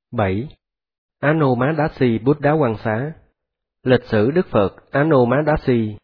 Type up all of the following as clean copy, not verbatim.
7. Anomadasi Buddha Quan Xá. Lịch sử Đức Phật Anomadasi.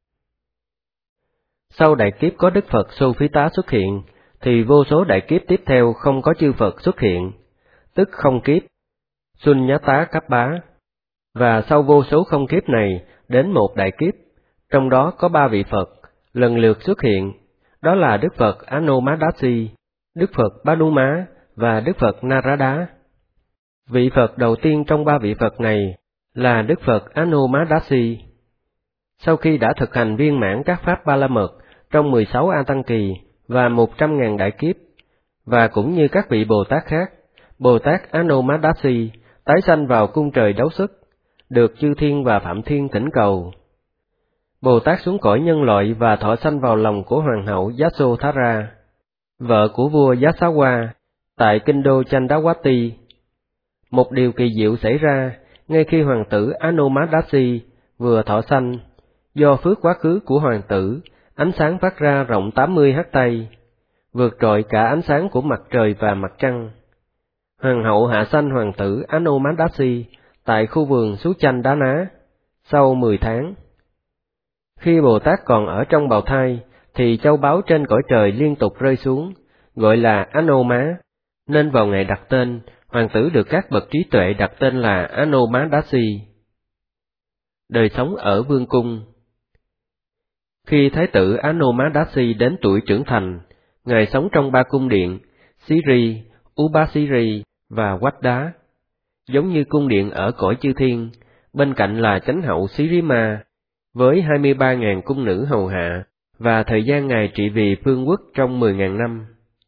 Sau đại kiếp có Đức Phật Sô-phí-tá xuất hiện, thì vô số đại kiếp tiếp theo không có chư Phật xuất hiện, tức không kiếp, Sunyata Cấp Bá. Và sau vô số không kiếp này, đến một đại kiếp, trong đó có 3 vị Phật, lần lượt xuất hiện, đó là Đức Phật Anomadasi, Đức Phật Banuma và Đức Phật Narada. Vị Phật đầu tiên trong 3 vị Phật này là Đức Phật Anomadasi. Sau khi đã thực hành viên mãn các pháp Ba La Mật trong 16 A Tăng Kỳ và 100.000 đại kiếp, và cũng như các vị Bồ Tát khác, Bồ Tát Anomadasi tái sanh vào cung trời Đấu Sức, được chư thiên và Phạm Thiên thỉnh cầu. Bồ Tát xuống cõi nhân loại và thọ sanh vào lòng của Hoàng hậu Yasodhara, vợ của vua Yasawa, tại kinh đô Chandawati. Một điều kỳ diệu xảy ra ngay khi hoàng tử Anomadasi vừa thọ sanh. Do phước quá khứ của hoàng tử, ánh sáng phát ra rộng 80 hắt tay, vượt trội cả ánh sáng của mặt trời và mặt trăng. Hoàng hậu hạ sanh hoàng tử Anomadasi tại khu vườn Sú Chanh Đá Ná, sau 10 tháng. Khi Bồ Tát còn ở trong bào thai, thì châu báu trên cõi trời liên tục rơi xuống, gọi là Anoma, nên vào ngày đặt tên, hoàng tử được các bậc trí tuệ đặt tên là Anomadasi. Đời sống ở vương cung. Khi Thái tử Anomadasi đến tuổi trưởng thành, ngài sống trong 3 cung điện, Siri, Ubasiri và Quách-đá. Giống như cung điện ở cõi chư thiên, bên cạnh là chánh hậu Sirima, với 23.000 cung nữ hầu hạ, và thời gian ngài trị vì phương quốc trong 10.000 năm.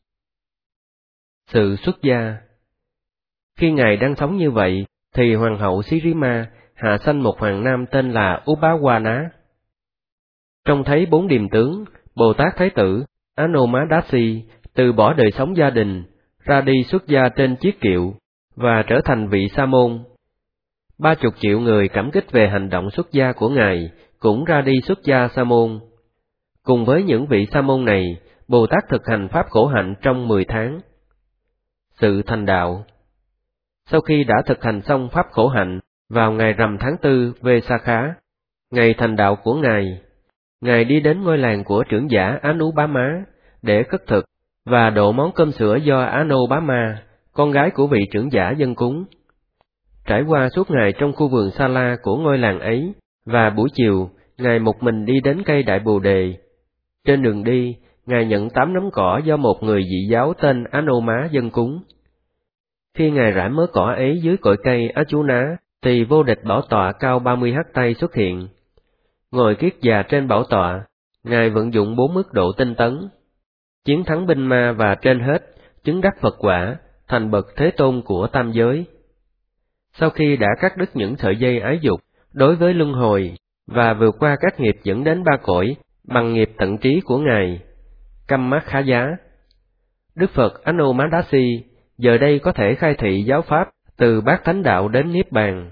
Sự xuất gia. Khi ngài đang sống như vậy, thì hoàng hậu Sirima hạ sanh một hoàng nam tên là Ubawana. Trông thấy 4 điềm tướng, Bồ Tát Thái tử Anomadasi từ bỏ đời sống gia đình, ra đi xuất gia trên chiếc kiệu, và trở thành vị sa môn. 30 triệu người cảm kích về hành động xuất gia của ngài, cũng ra đi xuất gia sa môn. Cùng với những vị sa môn này, Bồ Tát thực hành pháp khổ hạnh trong 10 tháng. Sự thành đạo. Sau khi đã thực hành xong pháp khổ hạnh, vào ngày rằm tháng 4 Vesakha, ngày thành đạo của ngài đi đến ngôi làng của trưởng giả Anubama để khất thực và độ món cơm sữa do Anubama, con gái của vị trưởng giả dâng cúng. Trải qua suốt ngày trong khu vườn Sala của ngôi làng ấy, và buổi chiều, ngài một mình đi đến cây Đại Bồ Đề. Trên đường đi, ngài nhận 8 nắm cỏ do một người dị giáo tên Anoma dâng cúng. Khi ngài rải mớ cỏ ấy dưới cội cây Achuna, thì vô địch bảo tọa cao 30 hắt tay xuất hiện. Ngồi kiết già trên bảo tọa, ngài vận dụng 4 mức độ tinh tấn, chiến thắng binh ma và trên hết, chứng đắc Phật quả, thành bậc thế tôn của tam giới. Sau khi đã cắt đứt những sợi dây ái dục đối với luân hồi, và vượt qua các nghiệp dẫn đến 3 cõi, bằng nghiệp tận trí của ngài, Kammakhaya, Đức Phật Anomadasi giờ đây có thể khai thị giáo pháp từ bát thánh đạo đến Niết Bàn.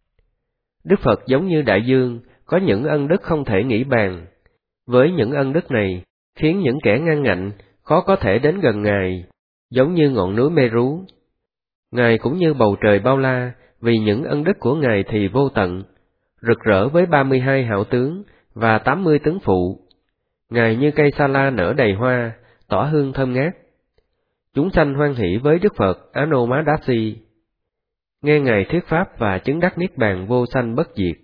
Đức Phật giống như đại dương, có những ân đức không thể nghĩ bàn. Với những ân đức này, khiến những kẻ ngang ngạnh khó có thể đến gần ngài, giống như ngọn núi Meru. Ngài cũng như bầu trời bao la, vì những ân đức của ngài thì vô tận, rực rỡ với 32 hảo tướng và 80 tướng phụ. Ngài như cây sa la nở đầy hoa, tỏa hương thơm ngát. Chúng sanh hoan hỷ với Đức Phật Anomadasi, nghe ngài thuyết pháp và chứng đắc niết bàn vô sanh bất diệt.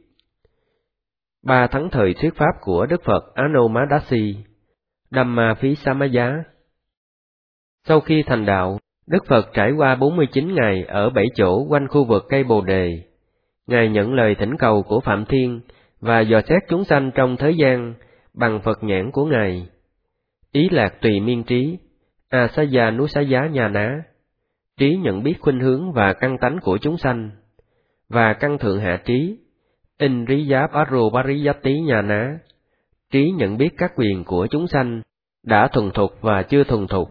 3 thắng thời thuyết pháp của Đức Phật Anomadasi. Dhamma Phí Samaya. Sau khi thành đạo, Đức Phật trải qua 49 ngày ở 7 chỗ quanh khu vực cây Bồ Đề. Ngài nhận lời thỉnh cầu của Phạm Thiên và dò xét chúng sanh trong thế gian bằng Phật nhãn của ngài. Ý lạc tùy miên trí, Asaya Nusaya Nhà Ná, trí nhận biết khuynh hướng và căn tánh của chúng sanh, và căn thượng hạ trí, Indriya Paropariyati Nhà Ná, trí nhận biết các quyền của chúng sanh, đã thuần thục và chưa thuần thục.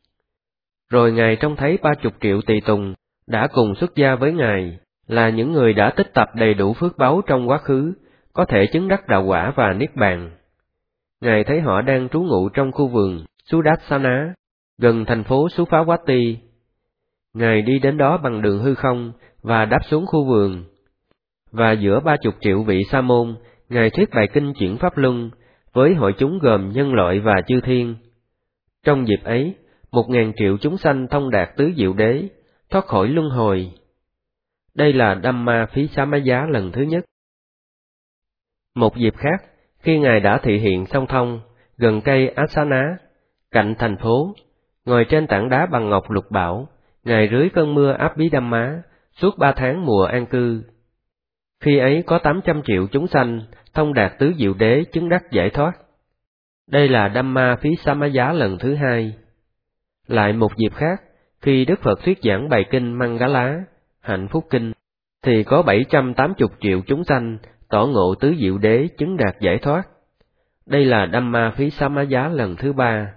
Rồi ngài trông thấy 30 triệu tỳ tùng đã cùng xuất gia với ngài, là những người đã tích tập đầy đủ phước báu trong quá khứ, có thể chứng đắc đạo quả và niết bàn. Ngài thấy họ đang trú ngụ trong khu vườn Sudassana, gần thành phố Supawati. Ngài đi đến đó bằng đường hư không và đáp xuống khu vườn. Và giữa 30 triệu vị sa môn, Ngài thuyết bài kinh chuyển pháp luân, với hội chúng gồm nhân loại và chư thiên. Trong dịp ấy, 1.000 triệu chúng sanh thông đạt tứ diệu đế, thoát khỏi luân hồi. Đây là Dhamma Phí Sá Má Giá lần thứ nhất. Một dịp khác, khi Ngài đã thị hiện song thông, gần cây Asana, cạnh thành phố, ngồi trên tảng đá bằng ngọc lục bảo, Ngài rưới cơn mưa áp bí Đam Má, suốt 3 tháng mùa an cư. Khi ấy có 800 triệu chúng sanh, thông đạt tứ diệu đế chứng đắc giải thoát. Đây là Dhamma Phí Sá Má Giá lần thứ hai. Lại một dịp khác, khi Đức Phật thuyết giảng bài kinh Mangala, Hạnh Phúc Kinh, thì có 780 triệu chúng sanh tỏ ngộ tứ diệu đế chứng đạt giải thoát. Đây là Dhamma Phí Sá Má Giá lần thứ ba.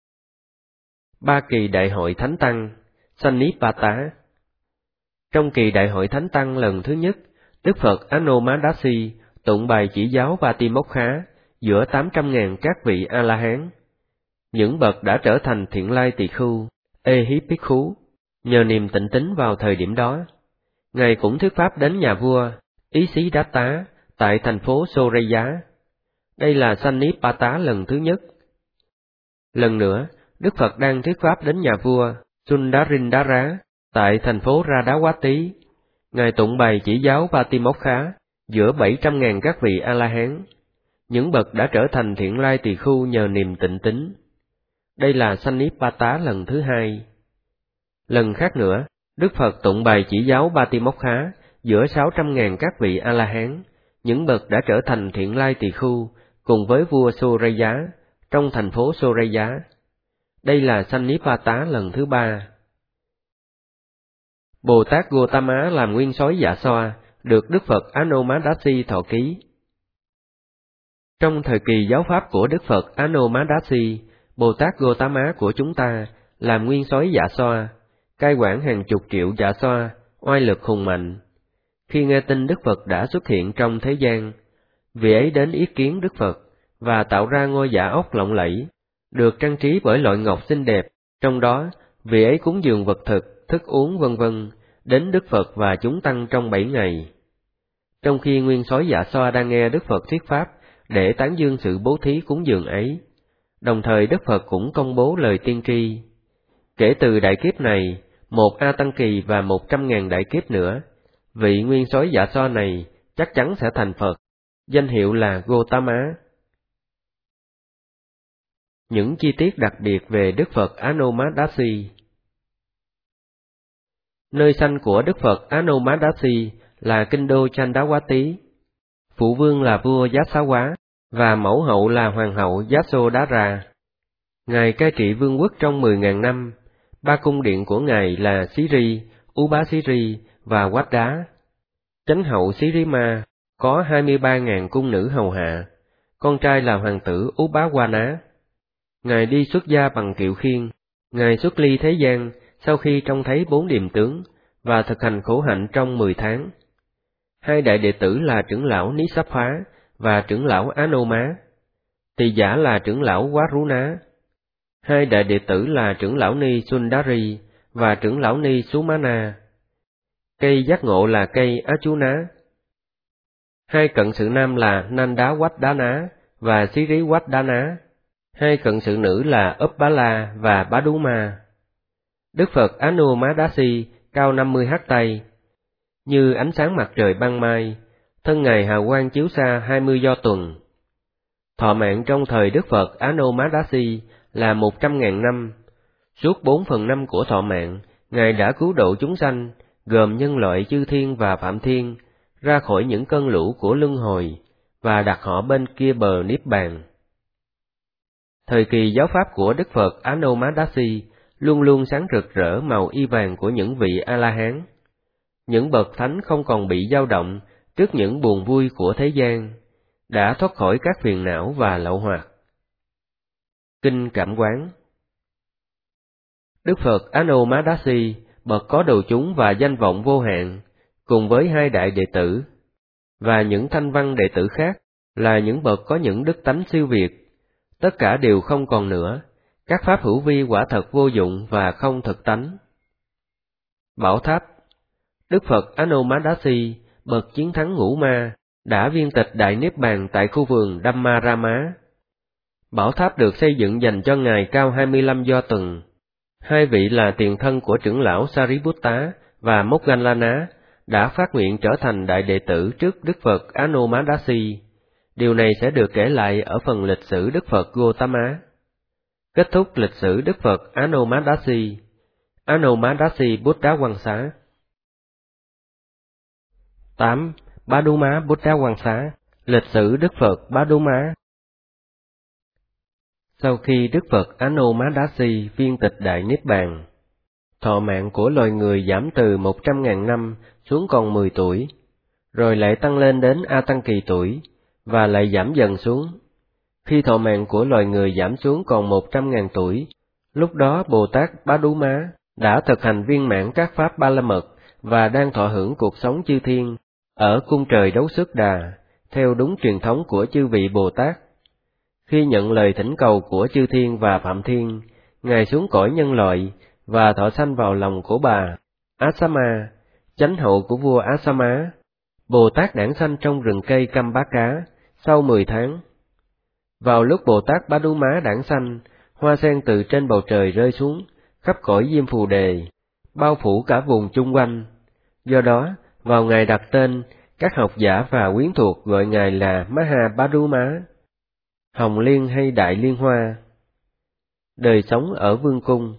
3 kỳ đại hội Thánh Tăng, Sannipata. Trong kỳ đại hội Thánh Tăng lần thứ nhất, Đức Phật Anomadasi tụng bài chỉ giáo Patimokkha giữa 800.000 các vị A-la-hán. Những bậc đã trở thành Thiện Lai Tỳ Khưu, Ehipikkhú, nhờ niềm tịnh tín vào thời điểm đó. Ngài cũng thuyết pháp đến nhà vua Ý Xí Đát Tá tại thành phố Soraya. Đây là Sannipata lần thứ nhất. Lần nữa, Đức Phật đang thuyết pháp đến nhà vua Sundarindara tại thành phố Radawati. Ngài tụng bài chỉ giáo Patimokkha giữa 700.000 các vị A-la-hán. Những bậc đã trở thành Thiện Lai Tỳ Khưu nhờ niềm tịnh tín. Đây là Sannipata lần thứ hai. Lần khác nữa, Đức Phật tụng bài chỉ giáo Patimokkha giữa 600.000 các vị A-la-hán. Những bậc đã trở thành Thiện Lai Tỳ Khưu cùng với vua Soraya trong thành phố Soraya. Đây là Sannipata lần thứ ba. Bồ Tát Gotama làm nguyên soái Dạ Xoa, được Đức Phật Anomadasi thọ ký. Trong thời kỳ giáo pháp của Đức Phật Anomadasi, Bồ Tát Gotama của chúng ta làm nguyên soái Dạ Xoa, cai quản hàng chục triệu Dạ Xoa, oai lực hùng mạnh. Khi nghe tin Đức Phật đã xuất hiện trong thế gian, vị ấy đến ý kiến Đức Phật và tạo ra ngôi dạ ốc lộng lẫy, được trang trí bởi loại ngọc xinh đẹp. Trong đó, vị ấy cúng dường vật thực, thức uống vân vân đến Đức Phật và chúng tăng trong 7 ngày. Trong khi nguyên soái Dạ Xoa đang nghe Đức Phật thuyết pháp để tán dương sự bố thí cúng dường ấy, đồng thời Đức Phật cũng công bố lời tiên tri. Kể từ đại kiếp này, 1 A Tăng Kỳ và 100.000 đại kiếp nữa, vị nguyên soái Dạ Xoa này chắc chắn sẽ thành Phật, danh hiệu là Gotama. Những chi tiết đặc biệt về Đức Phật Anomadasi. Nơi sanh của Đức Phật Anomadasi là kinh đô Chandawati. Phụ vương là vua Yasawa và mẫu hậu là hoàng hậu Yasodhara. Ngài cai trị vương quốc trong 10.000 năm. 3 cung điện của ngài là Siri, Ubasiri và Wada. Chánh hậu Sirima có 23.000 cung nữ hầu hạ. Con trai là hoàng tử Ubawana. Ngài đi xuất gia bằng kiệu khiên. Ngài xuất ly thế gian sau khi trông thấy 4 điềm tướng và thực hành khổ hạnh trong 10 tháng. 2 đại đệ tử là trưởng lão Nisapha và trưởng lão Anoma. Tỳ giả là trưởng lão Waruna. 2 đại đệ tử là trưởng lão Ni Sundari và trưởng lão Ni Sumana. Cây giác ngộ là cây Achuna. 2 cận sự nam là Nanda Waddana và Siri Waddana. 2 cận sự nữ là Uppala và Baduma. Đức Phật Anomadasi cao 50 hắt tay, như ánh sáng mặt trời ban mai, thân ngài hào quang chiếu xa 20 do tuần. Thọ mạng trong thời Đức Phật Anomadasi là 100.000 năm. Suốt 4/5 của thọ mạng, ngài đã cứu độ chúng sanh, gồm nhân loại chư thiên và phạm thiên, ra khỏi những cơn lũ của luân hồi và đặt họ bên kia bờ niết bàn. Thời kỳ giáo pháp của Đức Phật Anomadasi luôn luôn sáng rực rỡ màu y vàng của những vị A-la-hán. Những bậc thánh không còn bị dao động trước những buồn vui của thế gian, đã thoát khỏi các phiền não và lậu hoặc. Kinh Cảm Quán. Đức Phật Anomadasi bậc có đầu chúng và danh vọng vô hạn, cùng với 2 đại đệ tử và những thanh văn đệ tử khác là những bậc có những đức tánh siêu việt, tất cả đều không còn nữa. Các pháp hữu vi quả thật vô dụng và không thực tánh. Bảo tháp. Đức Phật Anomádasi, bậc chiến thắng ngũ ma, đã viên tịch Đại Niết Bàn tại khu vườn Dhammarama. Bảo tháp được xây dựng dành cho Ngài cao 25 do tuần. Hai vị là tiền thân của trưởng lão Sariputta và Moggallana đã phát nguyện trở thành đại đệ tử trước Đức Phật Anomádasi. Điều này sẽ được kể lại ở phần lịch sử Đức Phật Gautama. Kết thúc lịch sử Đức Phật Anomádasi. Anomádasi Buddha Quang Xá. 8. Paduma Buddha Quang Xá. Lịch sử Đức Phật Paduma. Sau khi Đức Phật Anomádasi viên tịch Đại Niết Bàn, thọ mạng của loài người giảm từ 100.000 năm xuống còn 10 tuổi, rồi lại tăng lên đến A Tăng kỳ tuổi, và lại giảm dần xuống. Khi thọ mạng của loài người giảm xuống còn 100.000 tuổi, lúc đó Bồ Tát Paduma đã thực hành viên mãn các pháp Ba La Mật và đang thọ hưởng cuộc sống chư thiên ở cung trời Đấu Xuất Đà, theo đúng truyền thống của chư vị Bồ Tát. Khi nhận lời thỉnh cầu của chư thiên và Phạm Thiên, Ngài xuống cõi nhân loại và thọ sanh vào lòng của bà Asama, chánh hậu của vua Asama. Bồ Tát đản sanh trong rừng cây Cam Bá Cá sau 10 tháng. Vào lúc Bồ Tát Paduma đản sanh, hoa sen từ trên bầu trời rơi xuống, khắp cõi Diêm Phù Đề, bao phủ cả vùng chung quanh. Do đó, vào ngày đặt tên, các học giả và quyến thuộc gọi Ngài là Maha Paduma, Hồng Liên hay Đại Liên Hoa. Đời sống ở vương cung.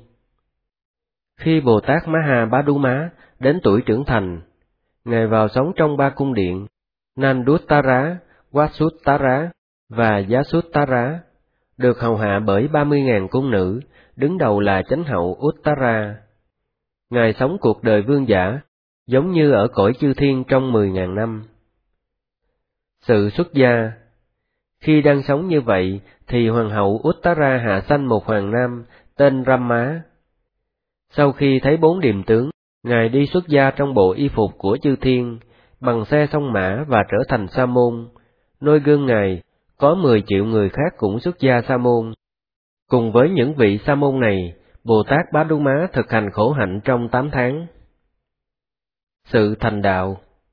Khi Bồ Tát Maha Paduma đến tuổi trưởng thành, Ngài vào sống trong 3 cung điện, Nanduttara, Vasuttara và Yasuttara, được hầu hạ bởi 30.000 cung nữ, đứng đầu là chánh hậu Uttara. Ngài sống cuộc đời vương giả, giống như ở cõi chư thiên trong 10.000 năm. Sự xuất gia. Khi đang sống như vậy, thì hoàng hậu Uttara hạ sanh một hoàng nam tên Rama. Sau khi thấy 4 điềm tướng, Ngài đi xuất gia trong bộ y phục của chư thiên, bằng xe song mã và trở thành sa môn. Nơi gương Ngài, có 10 triệu người khác cũng xuất gia sa môn. Cùng với những vị sa môn này, Bồ Tát Paduma thực hành khổ hạnh trong 8 tháng. Sự thành đạo.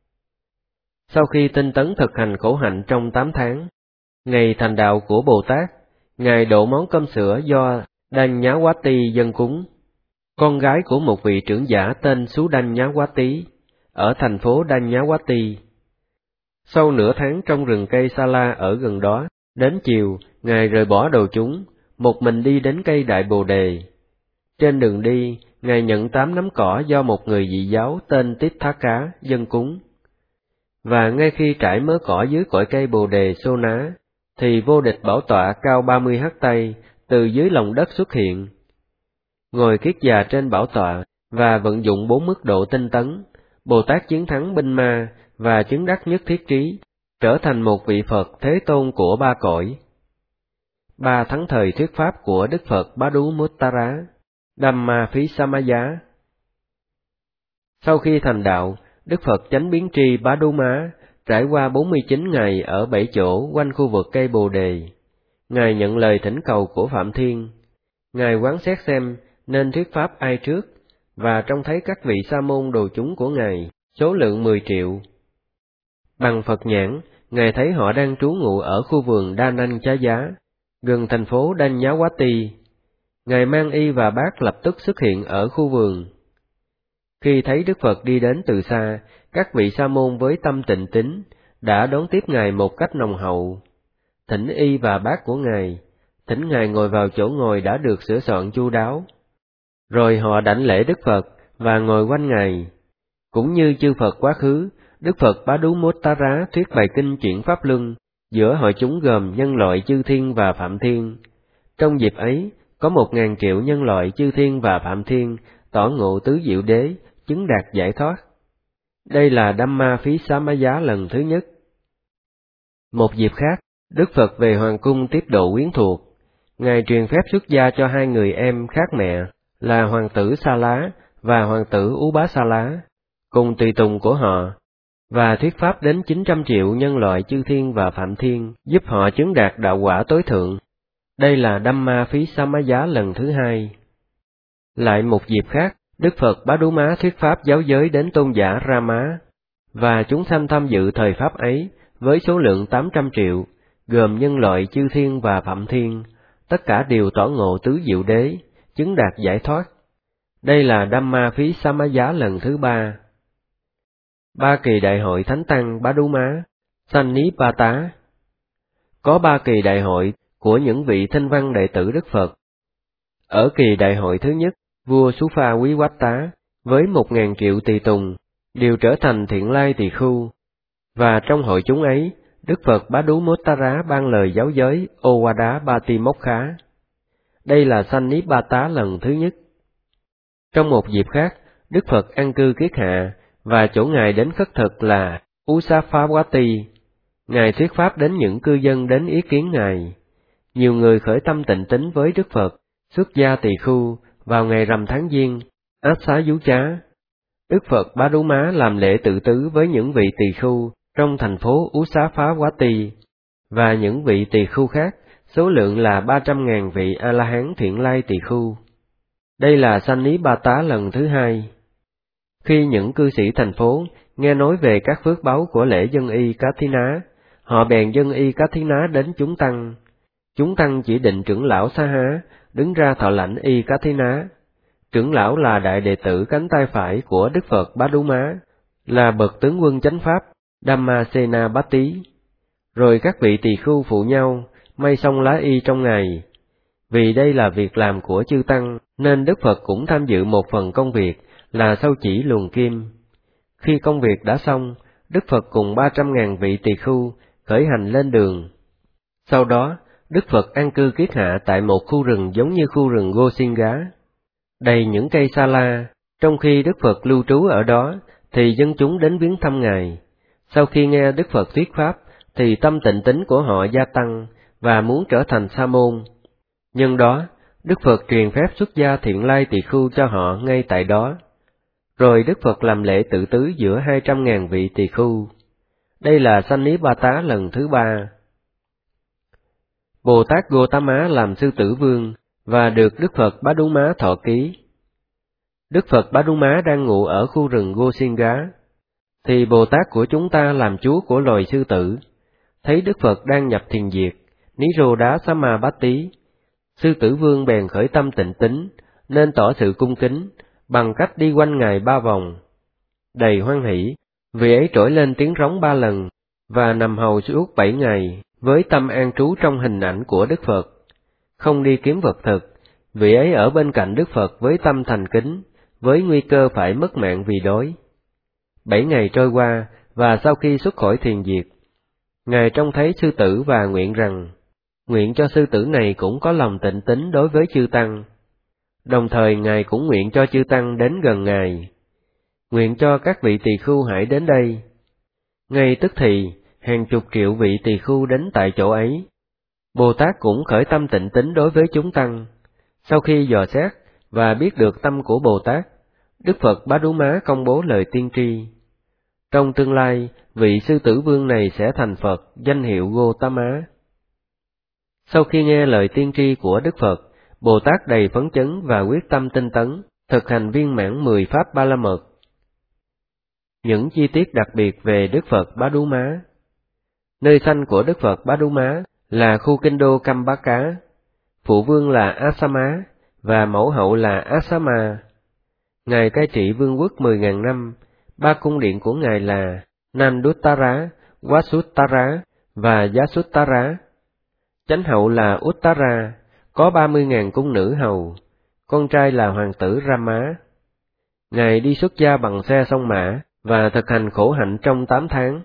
Sau khi tinh tấn thực hành khổ hạnh trong 8 tháng, ngày thành đạo của Bồ Tát, Ngài độ món cơm sữa do Danyawati dâng cúng, con gái của một vị trưởng giả tên Sudanyawati, ở thành phố Danyawati. Sau nửa tháng trong rừng cây Sala ở gần đó, đến chiều, Ngài rời bỏ đồ chúng, một mình đi đến cây Đại Bồ Đề. Trên đường đi, Ngài nhận 8 nắm cỏ do một người dị giáo tên Tithaka dâng cúng. Và ngay khi trải mớ cỏ dưới cội cây Bồ Đề Sô Ná, thì vô địch bảo tọa cao 30 hắc tay từ dưới lòng đất xuất hiện. Ngồi kiết già trên bảo tọa và vận dụng 4 mức độ tinh tấn, Bồ Tát chiến thắng binh ma và chứng đắc nhất thiết trí, trở thành một vị Phật Thế Tôn của 3 cõi. 3 thắng thời thuyết pháp của Đức Phật Padumuttara, Dhammaphisamaya. Sau khi thành đạo, Đức Phật chánh biến tri Paduma trải qua 49 ngày ở 7 chỗ quanh khu vực cây Bồ Đề. Ngài nhận lời thỉnh cầu của Phạm Thiên. Ngài quán xét xem nên thuyết pháp ai trước, và trông thấy các vị sa môn đồ chúng của Ngài, số lượng 10 triệu. Bằng Phật nhãn, Ngài thấy họ đang trú ngụ ở khu vườn Đa Nanh Chá Giá, gần thành phố Danyawati. Ngài mang y và bát lập tức xuất hiện ở khu vườn. Khi thấy Đức Phật đi đến từ xa, các vị sa môn với tâm tịnh tín đã đón tiếp Ngài một cách nồng hậu, thỉnh y và bát của Ngài, thỉnh Ngài ngồi vào chỗ ngồi đã được sửa soạn chu đáo. Rồi họ đảnh lễ Đức Phật và ngồi quanh Ngài. Cũng như chư Phật quá khứ, Đức Phật Padumuttara thuyết bài kinh chuyển Pháp Luân giữa hội chúng gồm nhân loại chư thiên và Phạm Thiên. Trong dịp ấy, có 1.000 triệu nhân loại chư thiên và Phạm Thiên tỏ ngộ tứ diệu đế, chứng đạt giải thoát. Đây là Dhammaphisamaya lần thứ nhất. Một dịp khác, Đức Phật về hoàng cung tiếp độ quyến thuộc. Ngài truyền phép xuất gia cho 2 người em khác mẹ, là hoàng tử Sa Lá và hoàng tử Ú Bá Sa Lá, cùng tùy tùng của họ, và thuyết pháp đến 900 triệu nhân loại chư thiên và Phạm Thiên, giúp họ chứng đạt đạo quả tối thượng. Đây là Dhammaphisamaya lần thứ 2. Lại một dịp khác, Đức Phật Bá Đú Má thuyết pháp giáo giới đến tôn giả Rama, và chúng sanh tham dự thời pháp ấy với số lượng 800 triệu, gồm nhân loại chư thiên và phạm thiên, tất cả đều tỏ ngộ tứ diệu đế, chứng đạt giải thoát. Đây là Dhamma Phí Samaya lần thứ 3. Ba kỳ đại hội Thánh Tăng Bá Đú Má, Sannipata. Có 3 kỳ đại hội của những vị thanh văn đệ tử Đức Phật. Ở kỳ đại hội thứ nhất, vua Supha Quý Quách Tá với 1.000 triệu tỳ tùng đều trở thành thiện lai tỳ khưu, và trong hội chúng ấy, Đức Phật Bá Đú Mốt-tá-rá ban lời giáo giới Owada Bati-mokkhá. Đây là Sannipata lần thứ nhất. Trong một dịp khác, Đức Phật an cư kiết hạ, và chỗ Ngài đến khất thực là Usaphawati. Ngài thuyết pháp đến những cư dân đến ý kiến Ngài. Nhiều người khởi tâm tịnh tín với Đức Phật, xuất gia tỳ khưu, vào ngày rằm tháng Giêng, áp xá dú chá. Đức Phật Bá Đú Má làm lễ tự tứ với những vị tỳ khưu trong thành phố Usaphawati, và những vị tỳ khưu khác, số lượng là 300.000 vị A-la-hán thiện lai tỳ khưu. Đây là Sannipata lần thứ 2. Khi những cư sĩ thành phố nghe nói về các phước báu của lễ dân y Kathina, họ bèn dân y Kathina đến chúng tăng. Chúng tăng chỉ định trưởng lão Sa Há đứng ra thọ lãnh y Kathina. Trưởng lão là đại đệ tử cánh tay phải của Đức Phật Bá Đú Má, là bậc tướng quân chánh pháp Dhammasena Batti. Rồi các vị tỳ khưu phụ nhau may xong lá y trong ngày. Vì đây là việc làm của chư tăng, nên Đức Phật cũng tham dự một phần công việc là sâu chỉ luồn kim. Khi công việc đã xong, Đức Phật cùng 300.000 vị tỳ khưu khởi hành lên đường. Sau đó, Đức Phật an cư kiết hạ tại một khu rừng giống như khu rừng Gosinga, đầy những cây sa la. Trong khi Đức Phật lưu trú ở đó, thì dân chúng đến viếng thăm Ngài. Sau khi nghe Đức Phật thuyết pháp, thì tâm tịnh tín của họ gia tăng và muốn trở thành sa môn. Nhân đó, Đức Phật truyền phép xuất gia thiện lai tỳ khưu cho họ ngay tại đó. Rồi Đức Phật làm lễ tự tứ giữa 200.000 vị tỳ khưu. Đây là Sannipata lần thứ 3. Bồ Tát Gotama làm sư tử vương và được Đức Phật Bá Đú Má thọ ký. Đức Phật Bá Đú Má đang ngụ ở khu rừng Gosinga, thì Bồ Tát của chúng ta làm chúa của loài sư tử, thấy Đức Phật đang nhập thiền diệt, Nirodha Samabatti, sư tử vương bèn khởi tâm tịnh tín, nên tỏ sự cung kính, bằng cách đi quanh Ngài 3 vòng. Đầy hoan hỷ, vị ấy trỗi lên tiếng rống 3 lần, và nằm hầu suốt 7 ngày, với tâm an trú trong hình ảnh của Đức Phật. Không đi kiếm vật thực, vị ấy ở bên cạnh Đức Phật với tâm thành kính, với nguy cơ phải mất mạng vì đói. 7 ngày trôi qua, và sau khi xuất khỏi thiền diệt, Ngài trông thấy sư tử và nguyện rằng, nguyện cho sư tử này cũng có lòng tịnh tín đối với chư tăng. Đồng thời Ngài cũng nguyện cho chư tăng đến gần Ngài. Nguyện cho các vị tỳ khưu hãy đến đây. Ngay tức thì, hàng chục triệu vị tỳ khưu đến tại chỗ ấy. Bồ Tát cũng khởi tâm tịnh tín đối với chúng tăng. Sau khi dò xét và biết được tâm của Bồ Tát, Đức Phật Bá Đú Má công bố lời tiên tri. Trong tương lai, vị sư tử vương này sẽ thành Phật, danh hiệu Gotama. Sau khi nghe lời tiên tri của Đức Phật, Bồ Tát đầy phấn chấn và quyết tâm tinh tấn, thực hành viên mãn 10 pháp Ba La Mật. Những chi tiết đặc biệt về Đức Phật Bá Đú Má. Nơi sanh của Đức Phật Bá Đú Má là khu kinh đô Kambaka, phụ vương là Asama và mẫu hậu là Asama. Ngài cai trị vương quốc 10.000 năm, 3 cung điện của Ngài là Nanduttara, Vasuttara và Yasuttara. Chánh hậu là Uttara, có 30.000 cung nữ hầu, con trai là hoàng tử Rama. Ngài đi xuất gia bằng xe song mã và thực hành khổ hạnh trong 8 tháng.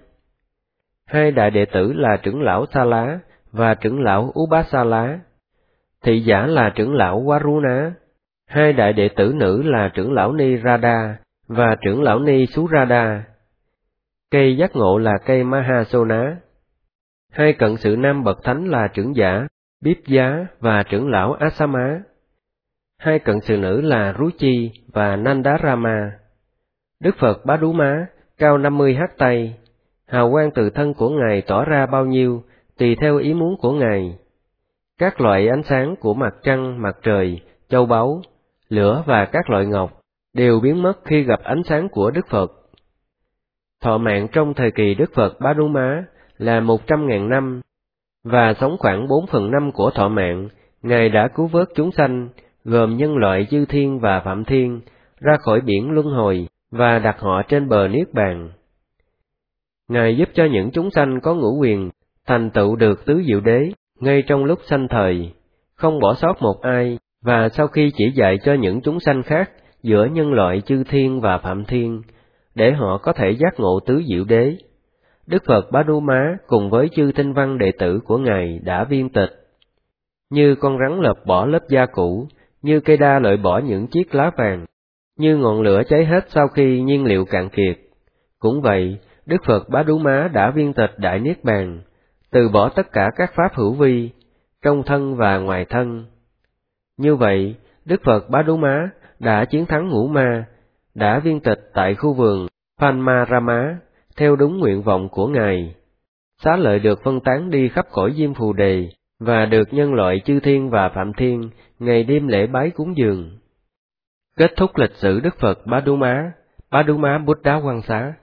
2 đại đệ tử là trưởng lão Sa Lá và trưởng lão Upasala. Thị giả là trưởng lão Waruna. 2 đại đệ tử nữ là trưởng lão Nirada và trưởng lão Ni Surada. Cây giác ngộ là cây Mahasona. 2 cận sự nam bậc thánh là trưởng giả Bíp-giá và trưởng lão Asama. 2 cận sự nữ là Ruchi và Nandarama. Đức Phật Bá Đú Má cao 50 hát tay. Hào quang từ thân của Ngài tỏ ra bao nhiêu, tùy theo ý muốn của Ngài. Các loại ánh sáng của mặt trăng, mặt trời, châu báu, lửa và các loại ngọc, đều biến mất khi gặp ánh sáng của Đức Phật. Thọ mạng trong thời kỳ Đức Phật Ba Đu Má là 100.000 năm, và sống khoảng 4/5 của thọ mạng, Ngài đã cứu vớt chúng sanh, gồm nhân loại chư thiên và phạm thiên, ra khỏi biển luân hồi và đặt họ trên bờ niết bàn. Ngài giúp cho những chúng sanh có ngũ quyền thành tựu được tứ diệu đế ngay trong lúc sanh thời, không bỏ sót một ai, và sau khi chỉ dạy cho những chúng sanh khác giữa nhân loại chư thiên và phạm thiên, để họ có thể giác ngộ tứ diệu đế, Đức Phật Ba Đu Má cùng với chư tinh văn đệ tử của Ngài đã viên tịch. Như con rắn lột bỏ lớp da cũ, như cây đa loại bỏ những chiếc lá vàng, như ngọn lửa cháy hết sau khi nhiên liệu cạn kiệt. Cũng vậy, Đức Phật Bá Đú Má đã viên tịch Đại Niết Bàn, từ bỏ tất cả các pháp hữu vi, trong thân và ngoài thân. Như vậy, Đức Phật Bá Đú Má đã chiến thắng ngũ ma, đã viên tịch tại khu vườn Panmarama, theo đúng nguyện vọng của Ngài. Xá lợi được phân tán đi khắp cõi Diêm Phù Đề, và được nhân loại chư thiên và phạm thiên ngày đêm lễ bái cúng dường. Kết thúc lịch sử Đức Phật Bá Đú Má Buddha Quang Xá.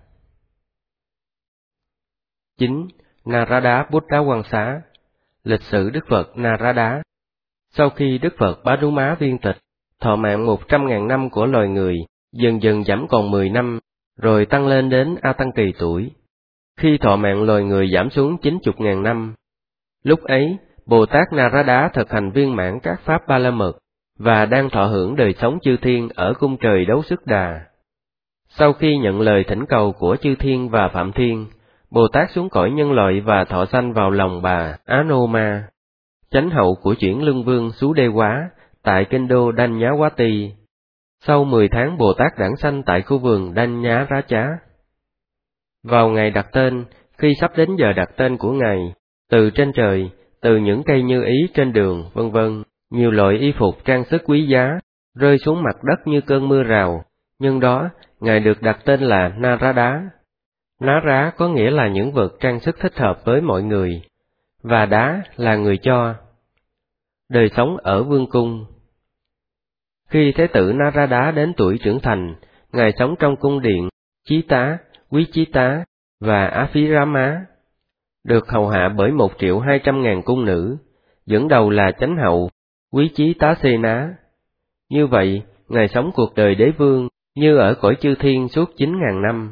9. Narada Buddha Quang Xá. Lịch sử Đức Phật Narada. Sau khi Đức Phật Bá Đú Má viên tịch, thọ mạng 100.000 năm của loài người dần dần giảm còn 10 năm, rồi tăng lên đến A Tăng Kỳ tuổi. Khi thọ mạng loài người giảm xuống 90.000 năm, lúc ấy Bồ Tát Narada thực hành viên mãn các pháp Ba La Mật và đang thọ hưởng đời sống chư thiên ở cung trời Đấu Sức Đà. Sau khi nhận lời thỉnh cầu của chư thiên và phạm thiên, Bồ Tát xuống cõi nhân loại và thọ sanh vào lòng bà Anoma, chánh hậu của chuyển Lương Vương Sú Đê Quá tại kinh đô Đanh Nhá Quá Ti. Sau 10 tháng Bồ Tát đản sanh tại khu vườn Đanh Nhá Rá Chá. Vào ngày đặt tên, khi sắp đến giờ đặt tên của Ngài, từ trên trời, từ những cây như ý trên đường, vân vân, nhiều loại y phục trang sức quý giá, rơi xuống mặt đất như cơn mưa rào, nhân đó, Ngài được đặt tên là Narada. Nara có nghĩa là những vật trang sức thích hợp với mọi người, và đá là người cho. Đời sống ở vương cung. Khi Thế tử Narada đến tuổi trưởng thành, Ngài sống trong cung điện Chí Tá, Quý Chí Tá và Aphirama, được hầu hạ bởi 1.200.000 cung nữ, dẫn đầu là chánh hậu Quý Chí Tá Xê Ná. Như vậy, Ngài sống cuộc đời đế vương như ở cõi chư thiên suốt 9.000 năm.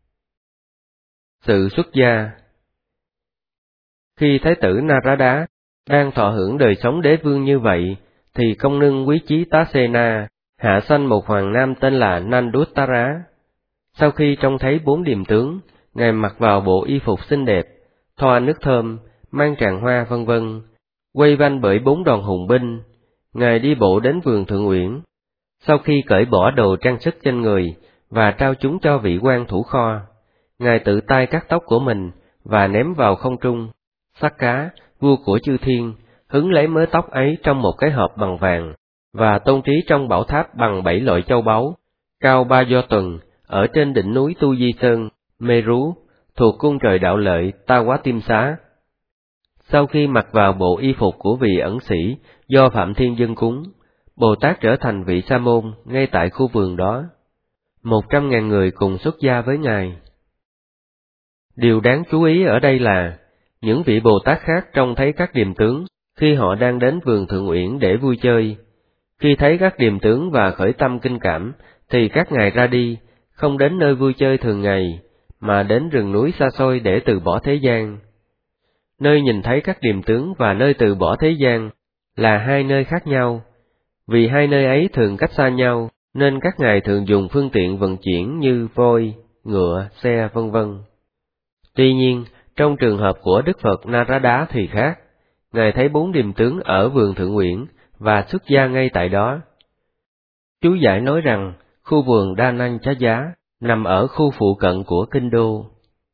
Sự xuất gia. Khi Thái tử Narada đang thọ hưởng đời sống đế vương như vậy, thì công nương Quý Chí Tá Xê Na hạ sanh một hoàng nam tên là Nanduttara. Sau khi trông thấy 4 điềm tướng, Ngài mặc vào bộ y phục xinh đẹp, thoa nước thơm, mang tràng hoa vân vân, quay quanh bởi 4 đoàn hùng binh. Ngài đi bộ đến vườn Thượng Uyển. Sau khi cởi bỏ đồ trang sức trên người và trao chúng cho vị quan thủ kho, Ngài tự tay cắt tóc của mình và ném vào không trung. Sắc Cá, vua của chư thiên, hứng lấy mớ tóc ấy trong một cái hộp bằng vàng, và tôn trí trong bảo tháp bằng 7 loại châu báu, cao 3 do tuần, ở trên đỉnh núi Tu Di Sơn, Meru, thuộc cung trời đạo lợi Ta Quá Tiêm Xá. Sau khi mặc vào bộ y phục của vị ẩn sĩ do Phạm Thiên dâng cúng, Bồ Tát trở thành vị sa môn ngay tại khu vườn đó. 100.000 người cùng xuất gia với Ngài. Điều đáng chú ý ở đây là, những vị Bồ Tát khác trông thấy các điềm tướng khi họ đang đến vườn Thượng Uyển để vui chơi. Khi thấy các điềm tướng và khởi tâm kinh cảm, thì các ngài ra đi, không đến nơi vui chơi thường ngày, mà đến rừng núi xa xôi để từ bỏ thế gian. Nơi nhìn thấy các điềm tướng và nơi từ bỏ thế gian là hai nơi khác nhau. Vì hai nơi ấy thường cách xa nhau, nên các ngài thường dùng phương tiện vận chuyển như voi, ngựa, xe vân vân. Tuy nhiên, trong trường hợp của Đức Phật Narada thì khác. Ngài thấy 4 điềm tướng ở vườn Thượng Uyển và xuất gia ngay tại đó. Chú giải nói rằng, khu vườn Đa Năng Chá Giá nằm ở khu phụ cận của kinh đô.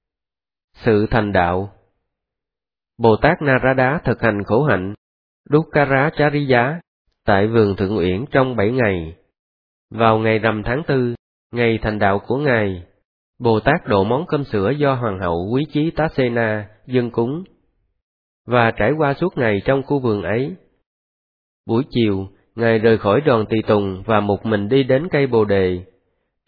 Sự thành đạo. Bồ Tát Narada thực hành khổ hạnh Dukkarachariya tại vườn Thượng Uyển trong 7 ngày. Vào ngày rằm tháng 4, ngày thành đạo của Ngài, Bồ Tát độ món cơm sữa do Hoàng hậu Quý Chí Tá Xê Na dâng cúng, và trải qua suốt ngày trong khu vườn ấy. Buổi chiều, Ngài rời khỏi đoàn tùy tùng và một mình đi đến cây Bồ Đề,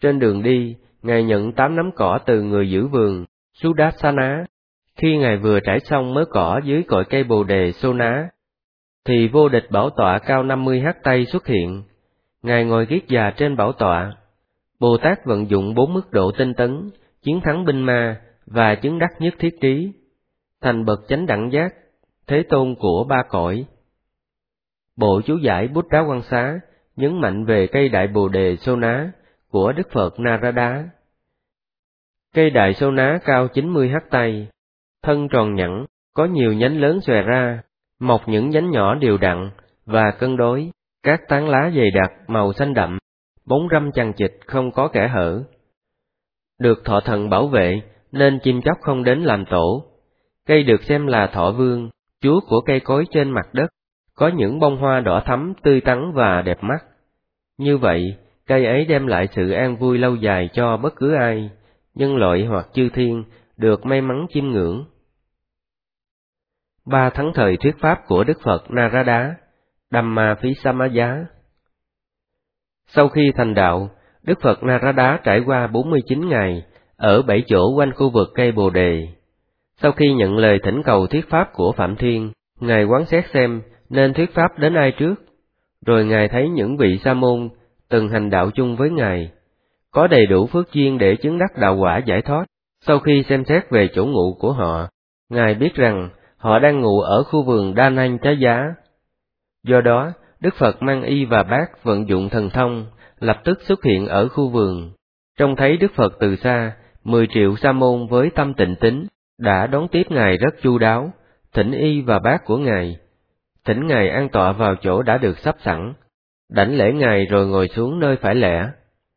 Trên đường đi, Ngài nhận 8 nắm cỏ từ người giữ vườn, Sudassana. Khi Ngài vừa trải xong mớ cỏ dưới cội cây bồ đề Sona, thì vô địch bảo tọa cao 50 hắt tay xuất hiện. Ngài ngồi kiết già trên bảo tọa. Bồ Tát vận dụng 4 mức độ tinh tấn, chiến thắng binh ma và chứng đắc nhất thiết trí, thành bậc chánh đẳng giác, thế tôn của ba cõi. Bộ chú giải Bút Đá Quan Xá nhấn mạnh về cây đại bồ đề Sona của Đức Phật Narada. Cây đại Sona cao 90 hắt tay, thân tròn nhẵn, có nhiều nhánh lớn xòe ra, mọc những nhánh nhỏ đều đặn và cân đối, các tán lá dày đặc màu xanh đậm, bóng râm chằng chịt không có kẽ hở. Được thọ thần bảo vệ nên chim chóc không đến làm tổ. Cây được xem là thọ vương, chúa của cây cối trên mặt đất, có những bông hoa đỏ thắm tươi tắn và đẹp mắt. Như vậy, cây ấy đem lại sự an vui lâu dài cho bất cứ ai, nhân loại hoặc chư thiên, được may mắn chiêm ngưỡng. 3 thắng thời thuyết pháp của Đức Phật Narada, Dhammaphisamaya. Sau khi thành đạo, Đức Phật Narada trải qua 49 ngày ở 7 chỗ quanh khu vực cây Bồ Đề. Sau khi nhận lời thỉnh cầu thuyết pháp của Phạm Thiên, Ngài quán xét xem nên thuyết pháp đến ai trước, rồi Ngài thấy những vị sa môn từng hành đạo chung với Ngài, có đầy đủ phước duyên để chứng đắc đạo quả giải thoát. Sau khi xem xét về chỗ ngụ của họ, Ngài biết rằng họ đang ngụ ở khu vườn Đa Nanh Trái Giá. Do đó, Đức Phật mang y và bát vận dụng thần thông, lập tức xuất hiện ở khu vườn. Trông thấy Đức Phật từ xa, 10 triệu sa môn với tâm tịnh tín đã đón tiếp Ngài rất chu đáo, thỉnh y và bát của Ngài, thỉnh Ngài an tọa vào chỗ đã được sắp sẵn, đảnh lễ Ngài rồi ngồi xuống nơi phải lẽ.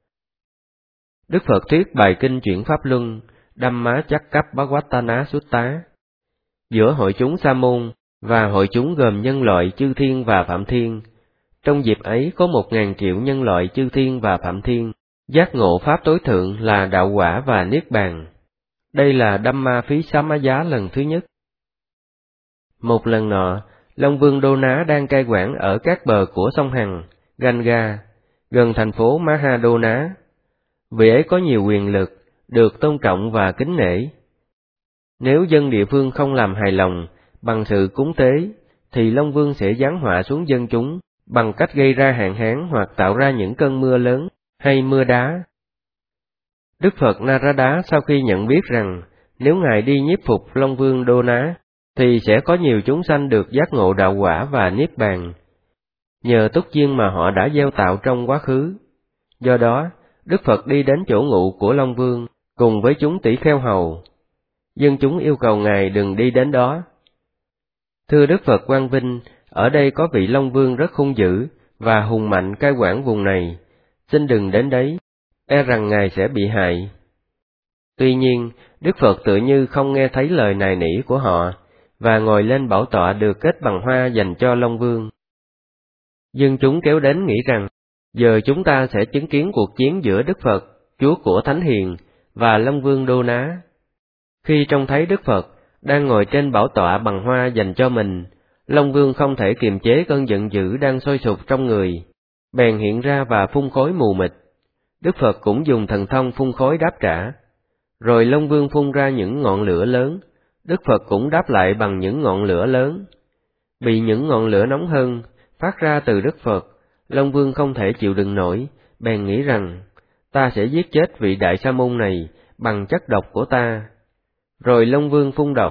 Đức Phật thuyết bài kinh chuyển pháp luân, Dhammacakkappavattana Sutta. Giữa hội chúng sa môn và hội chúng gồm nhân loại chư thiên và phạm thiên. Trong dịp ấy có 1.000 triệu nhân loại chư thiên và phạm thiên, giác ngộ pháp tối thượng là đạo quả và niết bàn. Đây là Dhammaphisamaya lần thứ nhất. Một lần nọ, Long Vương Đô Ná đang cai quản ở các bờ của sông Hằng, Ganga, gần thành phố Mahadona. Vị ấy có nhiều quyền lực, được tôn trọng và kính nể. Nếu dân địa phương không làm hài lòng bằng sự cúng tế, thì Long Vương sẽ giáng họa xuống dân chúng bằng cách gây ra hạn hán hoặc tạo ra những cơn mưa lớn hay mưa đá. Đức Phật Narada sau khi nhận biết rằng nếu Ngài đi nhiếp phục Long Vương Đô Ná, thì sẽ có nhiều chúng sanh được giác ngộ đạo quả và niết bàn, nhờ túc duyên mà họ đã gieo tạo trong quá khứ. Do đó, Đức Phật đi đến chỗ ngụ của Long Vương cùng với chúng tỷ kheo hầu. Dân chúng yêu cầu Ngài đừng đi đến đó. Thưa Đức Phật Quang Vinh, ở đây có vị Long Vương rất hung dữ và hùng mạnh cai quản vùng này, xin đừng đến đấy, e rằng Ngài sẽ bị hại. Tuy nhiên, Đức Phật tự như không nghe thấy lời nài nỉ của họ, và ngồi lên bảo tọa được kết bằng hoa dành cho Long Vương. Dân chúng kéo đến nghĩ rằng, giờ chúng ta sẽ chứng kiến cuộc chiến giữa Đức Phật, Chúa của Thánh Hiền, và Long Vương Đô Ná. Khi trông thấy Đức Phật đang ngồi trên bảo tọa bằng hoa dành cho mình, Long Vương không thể kiềm chế cơn giận dữ đang sôi sục trong người, bèn hiện ra và phun khói mù mịt. Đức Phật cũng dùng thần thông phun khói đáp trả. Rồi Long Vương phun ra những ngọn lửa lớn, Đức Phật cũng đáp lại bằng những ngọn lửa lớn. Bị những ngọn lửa nóng hơn phát ra từ Đức Phật, Long Vương không thể chịu đựng nổi, bèn nghĩ rằng, ta sẽ giết chết vị đại sa môn này bằng chất độc của ta. Rồi Long Vương phun độc.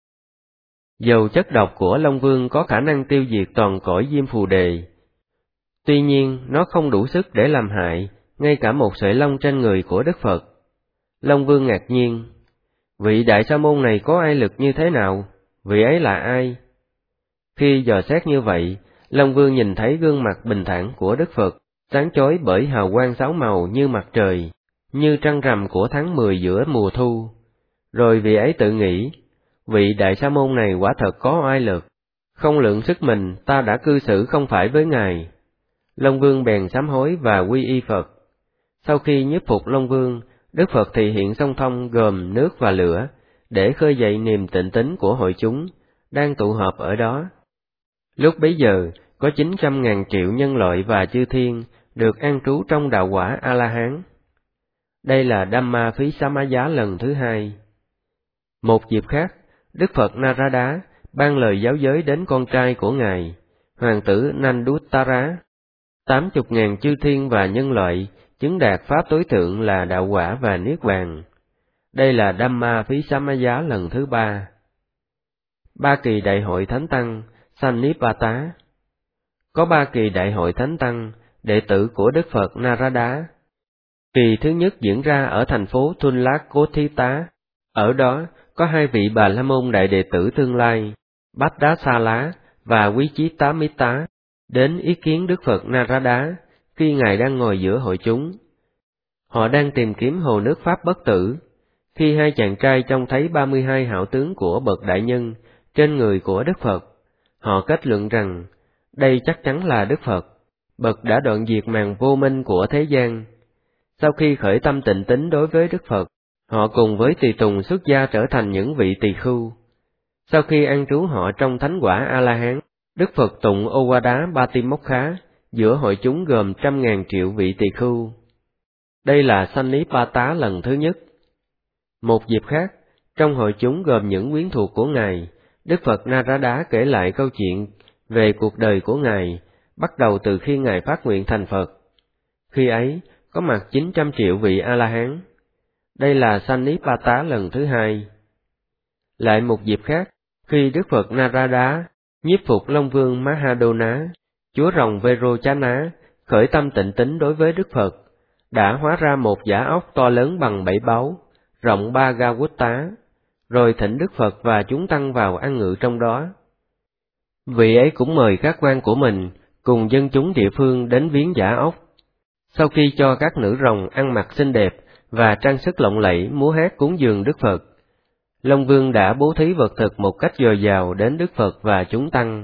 Dầu chất độc của Long Vương có khả năng tiêu diệt toàn cõi Diêm Phù Đề, tuy nhiên nó không đủ sức để làm hại ngay cả một sợi lông trên người của Đức Phật. Long Vương ngạc nhiên, vị đại sa môn này có ai lực như thế nào? Vị ấy là ai? Khi dò xét như vậy, Long Vương nhìn thấy gương mặt bình thản của Đức Phật, sáng chói bởi hào quang 6 màu như mặt trời, như trăng rằm của tháng 10 giữa mùa thu. Rồi vị ấy tự nghĩ, vị đại sa môn này quả thật có oai lực, không lượng sức mình ta đã cư xử không phải với Ngài. Long Vương bèn sám hối và quy y Phật. Sau khi nhiếp phục Long Vương, Đức Phật thị hiện song thông gồm nước và lửa, để khơi dậy niềm tịnh tín của hội chúng đang tụ họp ở đó. Lúc bấy giờ, có 900.000 triệu nhân loại và chư thiên được an trú trong đạo quả A-la-hán. Đây là Dhamma Phí Samaya lần thứ 2. Một dịp khác, Đức Phật Narada ban lời giáo giới đến con trai của Ngài, Hoàng tử Nanduttara. 80.000 chư thiên và nhân loại chứng đạt pháp tối thượng là đạo quả và niết bàn. Đây là Dhamma Phí Samaya lần thứ 3. Ba kỳ đại hội thánh tăng Sannipata. Có 3 kỳ đại hội thánh tăng, đệ tử của Đức Phật Narada. Kỳ thứ nhất diễn ra ở thành phố Thullakotthita. Ở đó có 2 vị Bà La Môn đại đệ tử tương lai, Bhaddasala và Vichittamita, đến ý kiến Đức Phật Narada khi Ngài đang ngồi giữa hội chúng. Họ đang tìm kiếm hồ nước Pháp bất tử, khi 2 chàng trai trông thấy 32 hảo tướng của bậc đại nhân trên người của Đức Phật. Họ kết luận rằng, đây chắc chắn là Đức Phật, bậc đã đoạn diệt màn vô minh của thế gian. Sau khi khởi tâm tịnh tín đối với Đức Phật, họ cùng với tùy tùng xuất gia trở thành những vị tỳ khưu. Sau khi an trú họ trong thánh quả A-la-hán, Đức Phật tụng Owada Patimokkha giữa hội chúng gồm 100.000 triệu vị tỳ khưu. Đây là Sannipata lần thứ nhất. Một dịp khác, trong hội chúng gồm những quyến thuộc của Ngài, Đức Phật Narada kể lại câu chuyện về cuộc đời của Ngài, bắt đầu từ khi Ngài phát nguyện thành Phật. Khi ấy, có mặt 900 triệu vị A-la-hán. Đây là Sannipata lần thứ 2. Lại một dịp khác, khi Đức Phật Narada nhiếp phục Long Vương Mahadona, chúa rồng Verochana, khởi tâm tịnh tín đối với Đức Phật, đã hóa ra một giả ốc to lớn bằng 7 báu, rộng 3 Gawutta, rồi thỉnh Đức Phật và chúng tăng vào ăn ngự trong đó. Vị ấy cũng mời các quan của mình cùng dân chúng địa phương đến viếng giả ốc. Sau khi cho các nữ rồng ăn mặc xinh đẹp và trang sức lộng lẫy múa hát cúng dường Đức Phật, Long Vương đã bố thí vật thực một cách dồi dào đến Đức Phật và chúng tăng.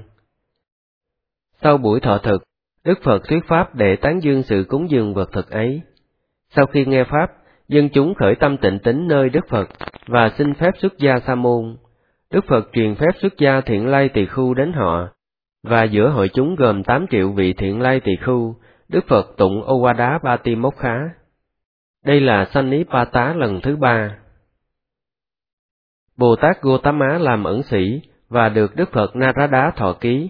Sau buổi thọ thực, Đức Phật thuyết pháp để tán dương sự cúng dường vật thực ấy. Sau khi nghe pháp, dân chúng khởi tâm tịnh tín nơi Đức Phật và xin phép xuất gia sa môn. Đức Phật truyền phép xuất gia thiện lai tỳ khưu đến họ, và giữa hội chúng gồm 8 triệu vị thiện lai tỳ khưu, Đức Phật tụng Owada Patimokkha. Đây là Sannipata lần thứ 3. Bồ Tát Gotama làm ẩn sĩ và được Đức Phật Narada thọ ký.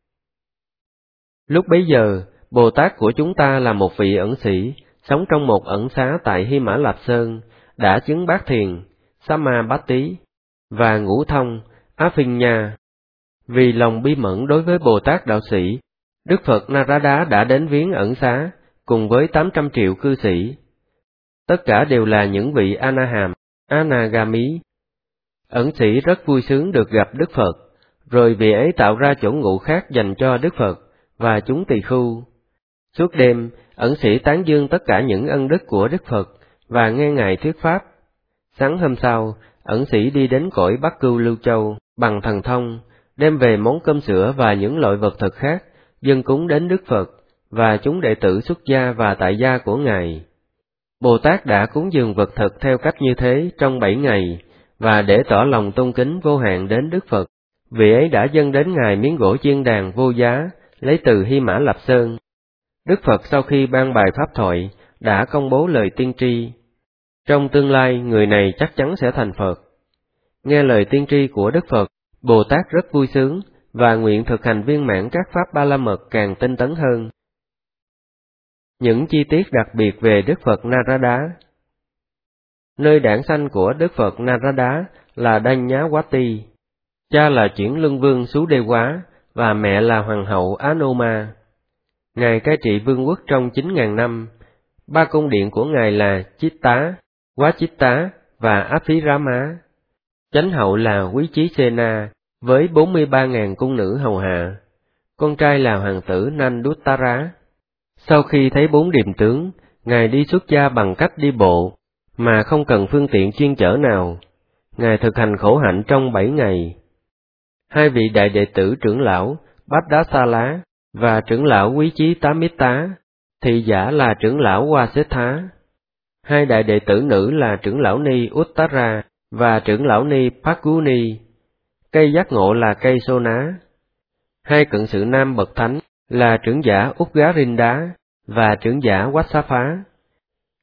Lúc bấy giờ, Bồ Tát của chúng ta là một vị ẩn sĩ, sống trong một ẩn xá tại Hy Mã Lạp Sơn, đã chứng bát thiền, Samabatti, và ngũ thông, Afinya. Vì lòng bi mẫn đối với Bồ Tát đạo sĩ, Đức Phật Narada đã đến viếng ẩn xá, cùng với 800 triệu cư sĩ. Tất cả đều là những vị Anaham, Anagami. Ẩn sĩ rất vui sướng được gặp Đức Phật, rồi vị ấy tạo ra chỗ ngụ khác dành cho Đức Phật và chúng tỳ khưu. Suốt đêm, ẩn sĩ tán dương tất cả những ân đức của Đức Phật và nghe Ngài thuyết pháp. Sáng hôm sau, ẩn sĩ đi đến cõi Bắc Cưu Lưu Châu bằng thần thông, đem về món cơm sữa và những loại vật thực khác, dâng cúng đến Đức Phật và chúng đệ tử xuất gia và tại gia của Ngài. Bồ Tát đã cúng dường vật thực theo cách như thế trong 7 ngày, và để tỏ lòng tôn kính vô hạn đến Đức Phật, vị ấy đã dâng đến Ngài miếng gỗ chiên đàn vô giá, lấy từ Hy Mã Lạp Sơn. Đức Phật sau khi ban bài pháp thoại, đã công bố lời tiên tri. Trong tương lai, người này chắc chắn sẽ thành Phật. Nghe lời tiên tri của Đức Phật, Bồ Tát rất vui sướng, và nguyện thực hành viên mãn các pháp ba la mật càng tinh tấn hơn. Những chi tiết đặc biệt về Đức Phật Narada. Nơi đản sanh của Đức Phật Narada là Danyawati. Cha là Chuyển Luân Vương Sú Đê Quá, và mẹ là Hoàng hậu Anoma. Ngài cai trị vương quốc trong 9.000 năm. 3 cung điện của Ngài là Chitta, Wachitta và Apirama. Chánh hậu là Quý Chí Sena, với 43.000 cung nữ hầu hạ. Con trai là hoàng tử Nanduttara. Sau khi thấy 4 điềm tướng, Ngài đi xuất gia bằng cách đi bộ, mà không cần phương tiện chuyên chở nào. Ngài thực hành khổ hạnh trong 7 ngày. 2 vị đại đệ tử trưởng lão, Bhaddasala, và trưởng lão Quý Chí Tamitta, thị giả là trưởng lão Wasetha. 2 đại đệ tử nữ là trưởng lão Ni Uttara và trưởng lão Ni Phaguni. Cây giác ngộ là cây Sô Ná. 2 cận sự nam bậc thánh là trưởng giả Udgarinda và trưởng giả Wassapa.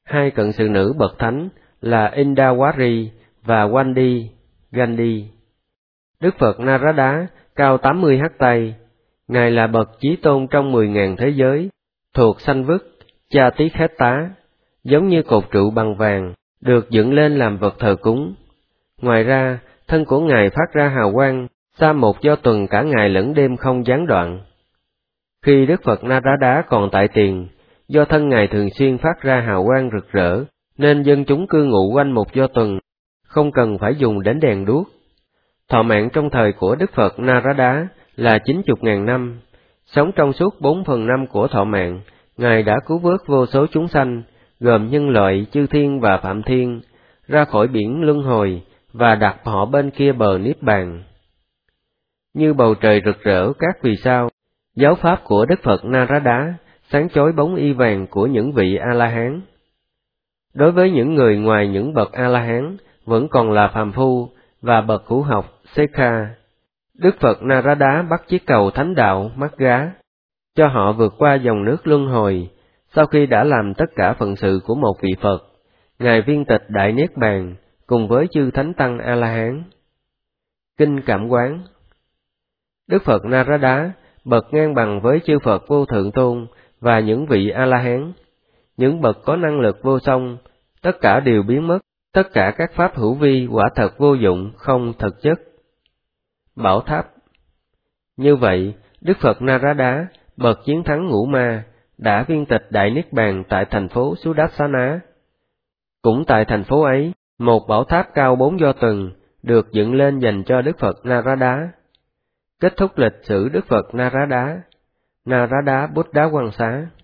Hai cận sự nữ bậc thánh là Indawari và Gandhi. Đức Phật Narada cao 80 hắc tay. Ngài là bậc chí tôn trong 10.000 thế giới, thuộc sanh vức, cha tí khét tá, giống như cột trụ bằng vàng, được dựng lên làm vật thờ cúng. Ngoài ra, thân của Ngài phát ra hào quang, xa một do tuần cả ngày lẫn đêm không gián đoạn. Khi Đức Phật Narada còn tại tiền, do thân Ngài thường xuyên phát ra hào quang rực rỡ, nên dân chúng cư ngụ quanh một do tuần, không cần phải dùng đến đèn đuốc. Thọ mạng trong thời của Đức Phật Narada là 90.000 năm. Sống trong suốt 4/5 của thọ mạng, Ngài đã cứu vớt vô số chúng sanh, gồm nhân loại, chư thiên và phạm thiên, ra khỏi biển luân hồi và đặt họ bên kia bờ Niết Bàn. Như bầu trời rực rỡ các vì sao, giáo pháp của Đức Phật Narada sáng chói bóng y vàng của những vị A-la-hán. Đối với những người ngoài những bậc A-la-hán, vẫn còn là phàm phu và bậc hữu học Sekha, Đức Phật Narada bắt chiếc cầu thánh đạo Magga, cho họ vượt qua dòng nước luân hồi. Sau khi đã làm tất cả phận sự của một vị Phật, Ngài viên tịch Đại Niết Bàn cùng với chư Thánh Tăng A-la-hán. Kinh Cảm Quán. Đức Phật Narada bậc ngang bằng với chư Phật Vô Thượng Tôn và những vị A-la-hán, những bậc có năng lực vô song, tất cả đều biến mất, tất cả các pháp hữu vi quả thật vô dụng, không thực chất. Bảo tháp. Như vậy, Đức Phật Narada, bậc chiến thắng ngũ ma, đã viên tịch Đại Niết Bàn tại thành phố Sudarsana. Cũng tại thành phố ấy, một bảo tháp cao 4 do tuần được dựng lên dành cho Đức Phật Narada. Kết thúc lịch sử Đức Phật Narada Buddha Quang Xá.